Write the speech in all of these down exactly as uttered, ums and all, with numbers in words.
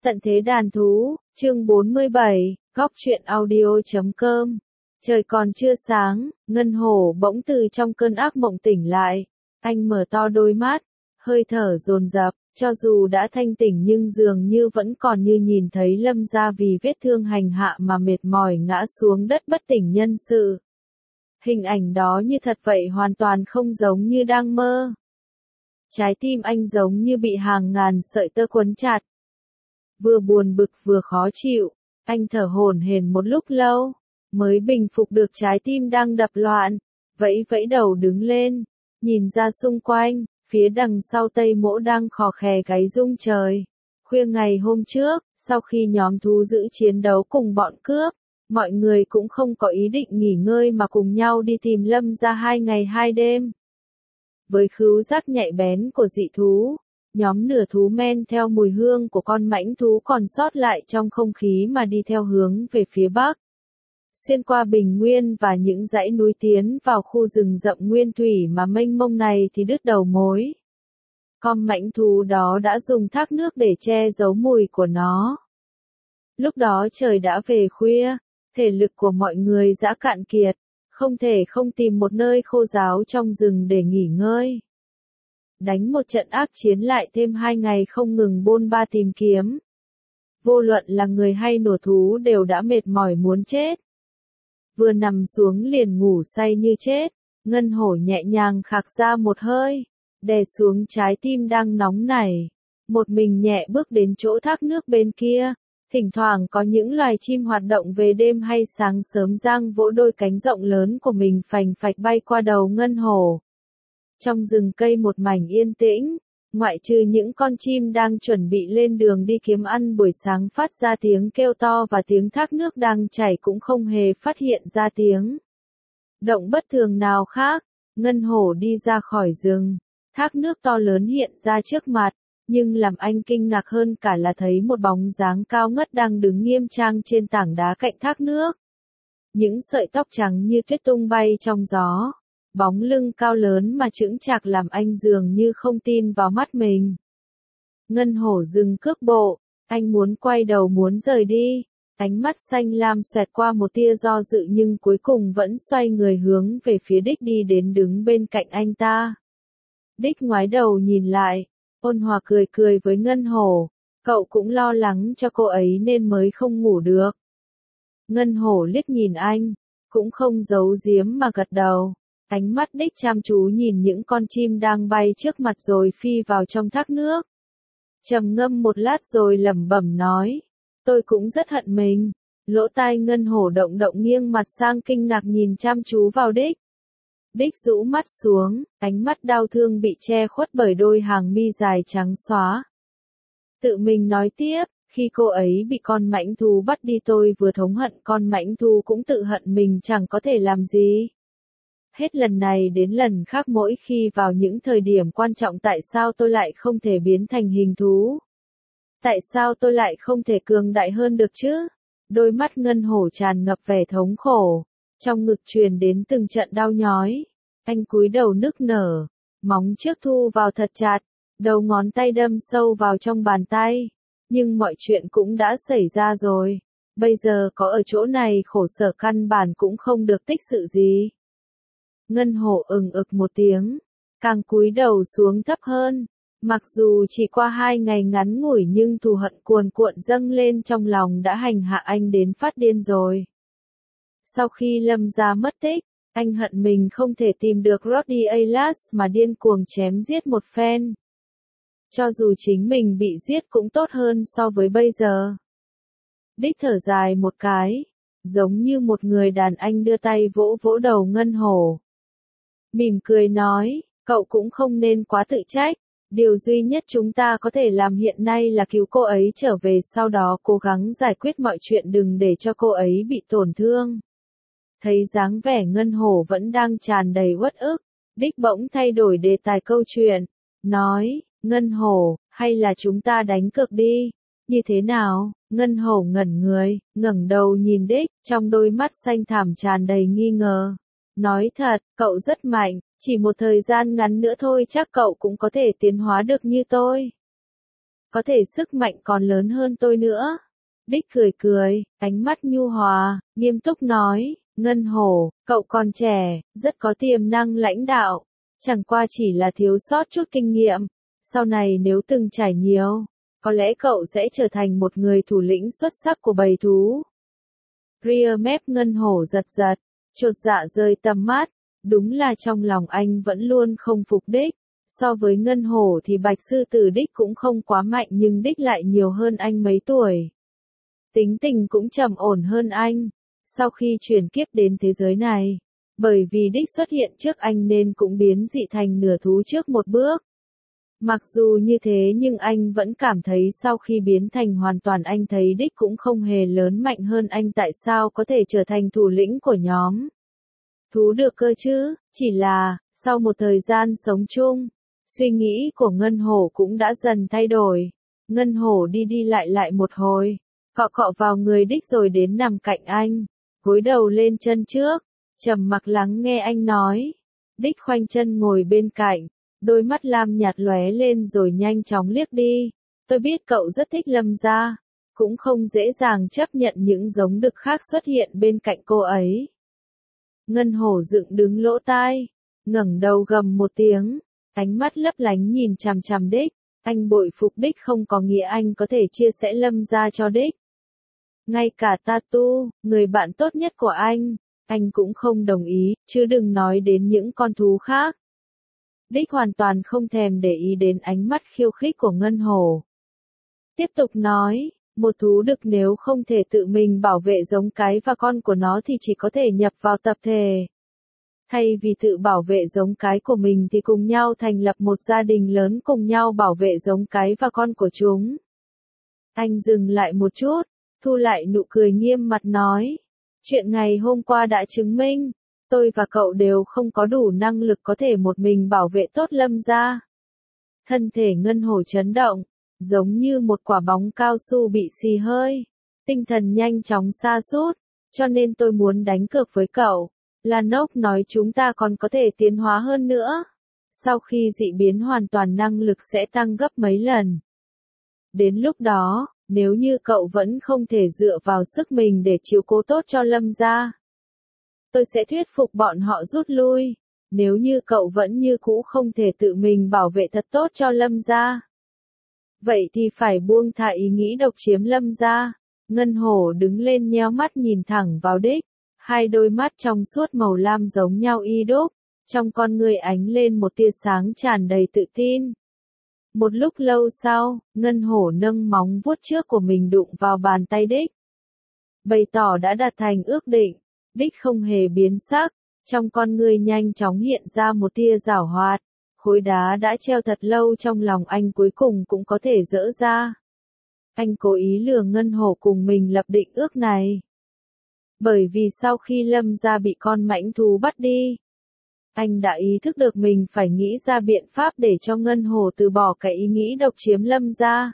Tận thế đàn thú, chương bốn mươi bảy, góc truyện audio chấm com. Trời còn chưa sáng, Ngân Hổ bỗng từ trong cơn ác mộng tỉnh lại. Anh mở to đôi mắt, hơi thở dồn dập, cho dù đã thanh tỉnh nhưng dường như vẫn còn như nhìn thấy Lâm Gia vì vết thương hành hạ mà mệt mỏi ngã xuống đất bất tỉnh nhân sự. Hình ảnh đó như thật vậy, hoàn toàn không giống như đang mơ. Trái tim anh giống như bị hàng ngàn sợi tơ quấn chặt. Vừa buồn bực vừa khó chịu, anh thở hổn hển một lúc lâu, mới bình phục được trái tim đang đập loạn, vẫy vẫy đầu đứng lên, nhìn ra xung quanh, phía đằng sau Tây Mỗ đang khò khè gáy rung trời. Khuya ngày hôm trước, sau khi nhóm thú dữ chiến đấu cùng bọn cướp, mọi người cũng không có ý định nghỉ ngơi mà cùng nhau đi tìm Lâm Gia hai ngày hai đêm. Với khứu giác nhạy bén của dị thú, nhóm nửa thú men theo mùi hương của con mãnh thú còn sót lại trong không khí mà đi theo hướng về phía bắc. Xuyên qua bình nguyên và những dãy núi tiến vào khu rừng rậm nguyên thủy mà mênh mông này thì đứt đầu mối. Con mãnh thú đó đã dùng thác nước để che giấu mùi của nó. Lúc đó trời đã về khuya, thể lực của mọi người đã cạn kiệt, không thể không tìm một nơi khô ráo trong rừng để nghỉ ngơi. Đánh một trận ác chiến lại thêm hai ngày không ngừng bôn ba tìm kiếm. Vô luận là người hay nổ thú đều đã mệt mỏi muốn chết. Vừa nằm xuống liền ngủ say như chết, Ngân Hổ nhẹ nhàng khạc ra một hơi, đè xuống trái tim đang nóng nảy. Một mình nhẹ bước đến chỗ thác nước bên kia, thỉnh thoảng có những loài chim hoạt động về đêm hay sáng sớm giang vỗ đôi cánh rộng lớn của mình phành phạch bay qua đầu Ngân Hổ. Trong rừng cây một mảnh yên tĩnh, ngoại trừ những con chim đang chuẩn bị lên đường đi kiếm ăn buổi sáng phát ra tiếng kêu to và tiếng thác nước đang chảy cũng không hề phát hiện ra tiếng động bất thường nào khác. Ngân Hổ đi ra khỏi rừng, thác nước to lớn hiện ra trước mặt, nhưng làm anh kinh ngạc hơn cả là thấy một bóng dáng cao ngất đang đứng nghiêm trang trên tảng đá cạnh thác nước. Những sợi tóc trắng như tuyết tung bay trong gió. Bóng lưng cao lớn mà chững chạc làm anh dường như không tin vào mắt mình. Ngân Hổ dừng cước bộ, anh muốn quay đầu muốn rời đi, ánh mắt xanh lam xoẹt qua một tia do dự nhưng cuối cùng vẫn xoay người hướng về phía Đích đi đến đứng bên cạnh anh ta. Đích ngoái đầu nhìn lại, ôn hòa cười cười với Ngân Hổ, cậu cũng lo lắng cho cô ấy nên mới không ngủ được. Ngân Hổ liếc nhìn anh, cũng không giấu giếm mà gật đầu. Ánh mắt Đích chăm chú nhìn những con chim đang bay trước mặt rồi phi vào trong thác nước. Trầm ngâm một lát rồi lẩm bẩm nói, tôi cũng rất hận mình. Lỗ tai Ngân Hổ động động nghiêng mặt sang kinh ngạc nhìn chăm chú vào Đích. Đích rũ mắt xuống, ánh mắt đau thương bị che khuất bởi đôi hàng mi dài trắng xóa. Tự mình nói tiếp, khi cô ấy bị con mãnh thú bắt đi tôi vừa thống hận con mãnh thú cũng tự hận mình chẳng có thể làm gì. Hết lần này đến lần khác mỗi khi vào những thời điểm quan trọng tại sao tôi lại không thể biến thành hình thú? Tại sao tôi lại không thể cường đại hơn được chứ? Đôi mắt Ngân Hổ tràn ngập vẻ thống khổ, trong ngực truyền đến từng trận đau nhói. Anh cúi đầu nức nở, móng trước thu vào thật chặt, đầu ngón tay đâm sâu vào trong bàn tay. Nhưng mọi chuyện cũng đã xảy ra rồi, bây giờ có ở chỗ này khổ sở căn bản cũng không được tích sự gì. Ngân Hổ ừng ực một tiếng, càng cúi đầu xuống thấp hơn, mặc dù chỉ qua hai ngày ngắn ngủi nhưng thù hận cuồn cuộn dâng lên trong lòng đã hành hạ anh đến phát điên rồi. Sau khi Lâm Gia mất tích, anh hận mình không thể tìm được Roddy Ailas mà điên cuồng chém giết một phen. Cho dù chính mình bị giết cũng tốt hơn so với bây giờ. Đích thở dài một cái, giống như một người đàn anh đưa tay vỗ vỗ đầu Ngân Hổ. Mỉm cười nói, cậu cũng không nên quá tự trách, điều duy nhất chúng ta có thể làm hiện nay là cứu cô ấy trở về sau đó cố gắng giải quyết mọi chuyện đừng để cho cô ấy bị tổn thương. Thấy dáng vẻ Ngân Hổ vẫn đang tràn đầy uất ức, Đích bỗng thay đổi đề tài câu chuyện, nói, Ngân Hổ, hay là chúng ta đánh cược đi, như thế nào? Ngân Hổ ngẩn người, ngẩng đầu nhìn Đích, trong đôi mắt xanh thẳm tràn đầy nghi ngờ. Nói thật, cậu rất mạnh, chỉ một thời gian ngắn nữa thôi chắc cậu cũng có thể tiến hóa được như tôi. có thể sức mạnh còn lớn hơn tôi nữa. Đích cười cười, ánh mắt nhu hòa, nghiêm túc nói, Ngân Hổ, cậu còn trẻ, rất có tiềm năng lãnh đạo, chẳng qua chỉ là thiếu sót chút kinh nghiệm, sau này nếu từng trải nhiều, có lẽ cậu sẽ trở thành một người thủ lĩnh xuất sắc của bầy thú. Ria mép Ngân Hổ giật giật, chột dạ rơi tầm mắt, đúng là trong lòng anh vẫn luôn không phục Đích. So với Ngân Hổ thì Bạch Sư Tử Đích cũng không quá mạnh nhưng Đích lại nhiều hơn anh mấy tuổi. Tính tình cũng trầm ổn hơn anh. Sau khi chuyển kiếp đến thế giới này, bởi vì Đích xuất hiện trước anh nên cũng biến dị thành nửa thú trước một bước. Mặc dù như thế nhưng anh vẫn cảm thấy sau khi biến thành hoàn toàn anh thấy Đích cũng không hề lớn mạnh hơn anh, tại sao có thể trở thành thủ lĩnh của nhóm thú được cơ chứ, chỉ là, sau một thời gian sống chung, suy nghĩ của Ngân Hổ cũng đã dần thay đổi. Ngân Hổ đi đi lại lại một hồi, cọ cọ vào người Đích rồi đến nằm cạnh anh, gối đầu lên chân trước, trầm mặc lắng nghe anh nói. Đích khoanh chân ngồi bên cạnh, đôi mắt lam nhạt lóe lên rồi nhanh chóng liếc đi. Tôi biết cậu rất thích Lâm gia, cũng không dễ dàng chấp nhận những giống đực khác xuất hiện bên cạnh cô ấy. Ngân Hổ dựng đứng lỗ tai, ngẩng đầu gầm một tiếng, ánh mắt lấp lánh nhìn chằm chằm Đích. Anh bội phục Đích không có nghĩa anh có thể chia sẻ Lâm gia cho Đích. Ngay cả Tatu, người bạn tốt nhất của anh, anh cũng không đồng ý, chứ đừng nói đến những con thú khác. Đích hoàn toàn không thèm để ý đến ánh mắt khiêu khích của Ngân Hổ. Tiếp tục nói, một thú đực nếu không thể tự mình bảo vệ giống cái và con của nó thì chỉ có thể nhập vào tập thể. Thay vì tự bảo vệ giống cái của mình thì cùng nhau thành lập một gia đình lớn cùng nhau bảo vệ giống cái và con của chúng. Anh dừng lại một chút, thu lại nụ cười nghiêm mặt nói. Chuyện ngày hôm qua đã chứng minh, tôi và cậu đều không có đủ năng lực có thể một mình bảo vệ tốt Lâm gia. Thân thể Ngân Hổ chấn động, giống như một quả bóng cao su bị xì hơi. Tinh thần nhanh chóng sa sút, cho nên tôi muốn đánh cược với cậu. Lan Ốc nói chúng ta còn có thể tiến hóa hơn nữa. Sau khi dị biến hoàn toàn năng lực sẽ tăng gấp mấy lần. Đến lúc đó, nếu như cậu vẫn không thể dựa vào sức mình để chiếu cố tốt cho Lâm gia, tôi sẽ thuyết phục bọn họ rút lui. Nếu như cậu vẫn như cũ không thể tự mình bảo vệ thật tốt cho Lâm gia, vậy thì phải buông thả ý nghĩ độc chiếm Lâm gia. Ngân Hổ đứng lên nheo mắt nhìn thẳng vào Đích. Hai đôi mắt trong suốt màu lam giống nhau y đúc, trong con người ánh lên một tia sáng tràn đầy tự tin. Một lúc lâu sau, Ngân Hổ nâng móng vuốt trước của mình đụng vào bàn tay Đích. Bày tỏ đã đạt thành ước định, Đích không hề biến sắc, trong con người nhanh chóng hiện ra một tia giảo hoạt. Khối đá đã treo thật lâu trong lòng anh cuối cùng cũng có thể dỡ ra. Anh cố ý lừa Ngân Hổ cùng mình lập định ước này. Bởi vì sau khi Lâm gia bị con mãnh thú bắt đi, anh đã ý thức được mình phải nghĩ ra biện pháp để cho Ngân Hổ từ bỏ cái ý nghĩ độc chiếm Lâm gia.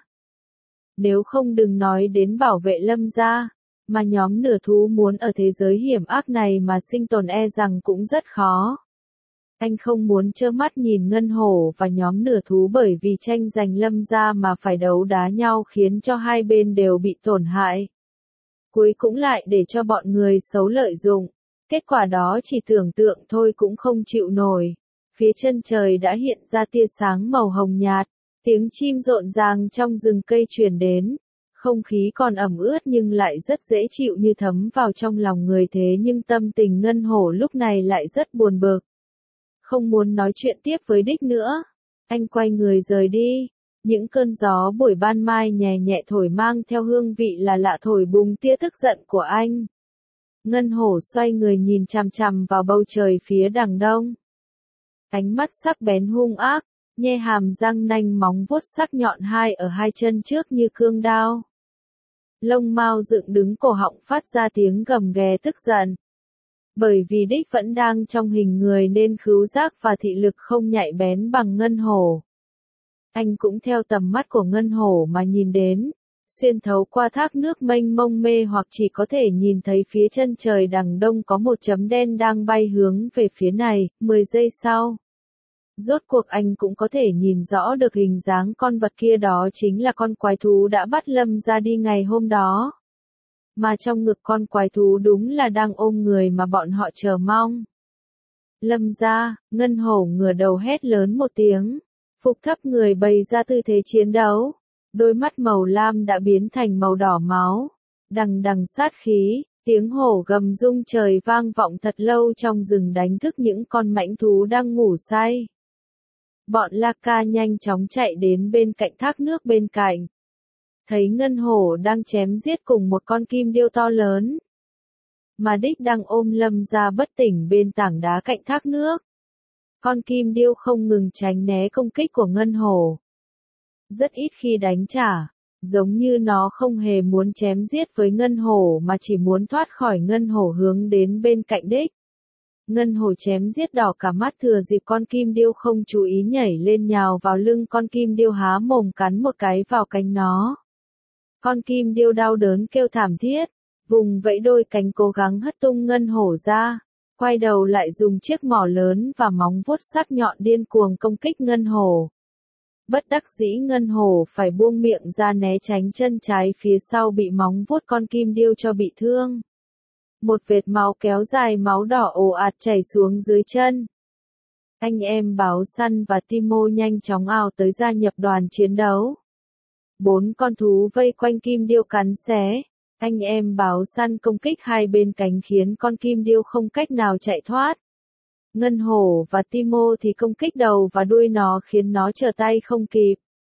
Nếu không đừng nói đến bảo vệ Lâm gia, mà nhóm nửa thú muốn ở thế giới hiểm ác này mà sinh tồn e rằng cũng rất khó. Anh không muốn trơ mắt nhìn Ngân Hổ và nhóm nửa thú bởi vì tranh giành Lâm gia mà phải đấu đá nhau khiến cho hai bên đều bị tổn hại. Cuối cũng lại để cho bọn người xấu lợi dụng. Kết quả đó chỉ tưởng tượng thôi cũng không chịu nổi. Phía chân trời đã hiện ra tia sáng màu hồng nhạt, tiếng chim rộn ràng trong rừng cây truyền đến. Không khí còn ẩm ướt nhưng lại rất dễ chịu như thấm vào trong lòng người, thế nhưng tâm tình Ngân Hổ lúc này lại rất buồn bực. Không muốn nói chuyện tiếp với Đích nữa. Anh quay người rời đi. Những cơn gió buổi ban mai nhẹ nhẹ thổi mang theo hương vị là lạ thổi bùng tia tức giận của anh. Ngân Hổ xoay người nhìn chằm chằm vào bầu trời phía đằng đông. Ánh mắt sắc bén hung ác, nhe hàm răng nanh móng vuốt sắc nhọn hai ở hai chân trước như cương đao. Lông mao dựng đứng cổ họng phát ra tiếng gầm ghè tức giận. Bởi vì Đích vẫn đang trong hình người nên khứu giác và thị lực không nhạy bén bằng Ngân Hổ. Anh cũng theo tầm mắt của Ngân Hổ mà nhìn đến, xuyên thấu qua thác nước mênh mông mê hoặc chỉ có thể nhìn thấy phía chân trời đằng đông có một chấm đen đang bay hướng về phía này. Mười giây sau, Rốt cuộc anh cũng có thể nhìn rõ được hình dáng con vật kia, đó chính là con quái thú đã bắt Lâm ra đi ngày hôm đó. Mà trong ngực con quái thú đúng là đang ôm người mà bọn họ chờ mong. Lâm ra, Ngân Hổ ngửa đầu hét lớn một tiếng, phục thấp người bày ra tư thế chiến đấu. Đôi mắt màu lam đã biến thành màu đỏ máu, đằng đằng sát khí, tiếng hổ gầm rung trời vang vọng thật lâu trong rừng, đánh thức những con mãnh thú đang ngủ say. Bọn La Ca nhanh chóng chạy đến bên cạnh thác nước bên cạnh. Thấy Ngân Hổ đang chém giết cùng một con kim điêu to lớn. Mà đích đang ôm Lâm ra bất tỉnh bên tảng đá cạnh thác nước. Con kim điêu không ngừng tránh né công kích của Ngân Hổ. Rất ít khi đánh trả, giống như nó không hề muốn chém giết với Ngân Hổ mà chỉ muốn thoát khỏi Ngân Hổ hướng đến bên cạnh đích. Ngân Hổ chém giết đỏ cả mắt, thừa dịp con kim điêu không chú ý nhảy lên nhào vào lưng con kim điêu, há mồm cắn một cái vào cánh nó. Con kim điêu đau đớn kêu thảm thiết, vùng vẫy đôi cánh cố gắng hất tung Ngân Hổ ra, quay đầu lại dùng chiếc mỏ lớn và móng vuốt sắc nhọn điên cuồng công kích Ngân Hổ. Bất đắc dĩ Ngân Hổ phải buông miệng ra né tránh, chân trái phía sau bị móng vuốt con kim điêu cho bị thương. Một vệt máu kéo dài, máu đỏ ồ ạt chảy xuống dưới chân. Anh em Báo Săn và Timo nhanh chóng ào tới gia nhập đoàn chiến đấu. Bốn con thú vây quanh kim điêu cắn xé. Anh em Báo Săn công kích hai bên cánh khiến con kim điêu không cách nào chạy thoát. Ngân Hổ và Timo thì công kích đầu và đuôi nó khiến nó trở tay không kịp.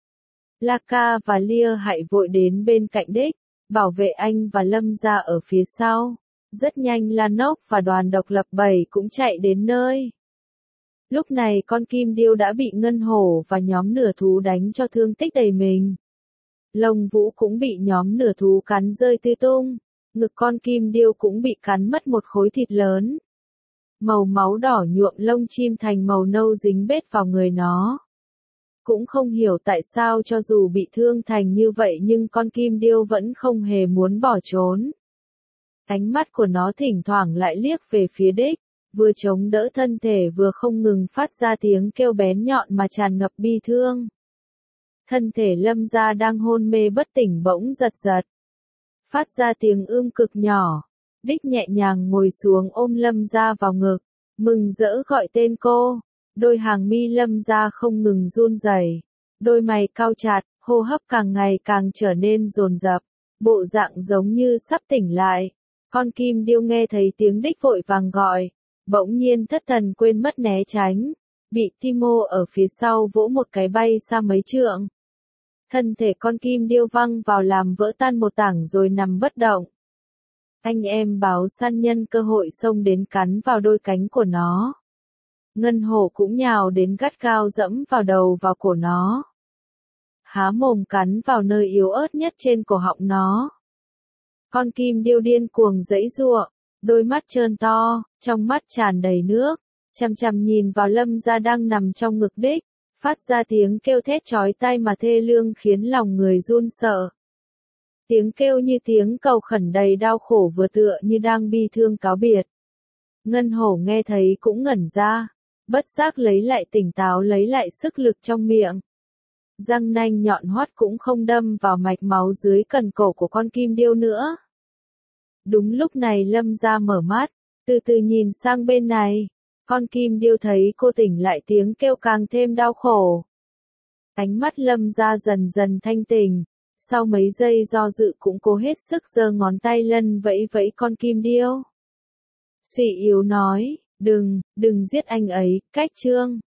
La Ca và Lia Hại vội đến bên cạnh đích, bảo vệ anh và Lâm ra ở phía sau. Rất nhanh Lanok và đoàn độc lập bảy cũng chạy đến nơi. Lúc này con kim điêu đã bị Ngân Hổ và nhóm nửa thú đánh cho thương tích đầy mình. Lông vũ cũng bị nhóm nửa thú cắn rơi tứ tung, ngực con kim điêu cũng bị cắn mất một khối thịt lớn. Màu máu đỏ nhuộm lông chim thành màu nâu dính bết vào người nó. Cũng không hiểu tại sao cho dù bị thương thành như vậy nhưng con kim điêu vẫn không hề muốn bỏ trốn. Ánh mắt của nó thỉnh thoảng lại liếc về phía đích, vừa chống đỡ thân thể vừa không ngừng phát ra tiếng kêu bén nhọn mà tràn ngập bi thương. Thân thể Lâm ra đang hôn mê bất tỉnh bỗng giật giật, phát ra tiếng ưm cực nhỏ. Đích nhẹ nhàng ngồi xuống ôm Lâm ra vào ngực, mừng rỡ gọi tên cô. Đôi hàng mi Lâm ra không ngừng run rẩy, đôi mày cau chặt, hô hấp càng ngày càng trở nên dồn dập, bộ dạng giống như sắp tỉnh lại. Con kim điêu nghe thấy tiếng đích vội vàng gọi, bỗng nhiên thất thần quên mất né tránh, bị Timo ở phía sau vỗ một cái bay xa mấy trượng. Thân thể con kim điêu văng vào làm vỡ tan một tảng rồi nằm bất động. Anh em Báo Săn nhân cơ hội xông đến cắn vào đôi cánh của nó. Ngân Hổ cũng nhào đến gắt gao dẫm vào đầu vào cổ nó. Há mồm cắn vào nơi yếu ớt nhất trên cổ họng nó. Con kim điêu điên cuồng giãy giụa, đôi mắt trơn to, trong mắt tràn đầy nước, chằm chằm nhìn vào Lâm ra đang nằm trong ngực đích, phát ra tiếng kêu thét chói tai mà thê lương khiến lòng người run sợ. Tiếng kêu như tiếng cầu khẩn đầy đau khổ, vừa tựa như đang bi thương cáo biệt. Ngân Hổ nghe thấy cũng ngẩn ra, bất giác lấy lại tỉnh táo, lấy lại sức lực trong miệng. Răng nanh nhọn hoắt cũng không đâm vào mạch máu dưới cần cổ của con kim điêu nữa. Đúng lúc này Lâm ra mở mắt, từ từ nhìn sang bên này. Con kim điêu thấy cô tỉnh lại, tiếng kêu càng thêm đau khổ. Ánh mắt Lâm ra dần dần thanh tỉnh, sau mấy giây do dự cũng cố hết sức giơ ngón tay lân vẫy vẫy con kim điêu. Suy yếu nói, đừng, đừng giết anh ấy, cách trương.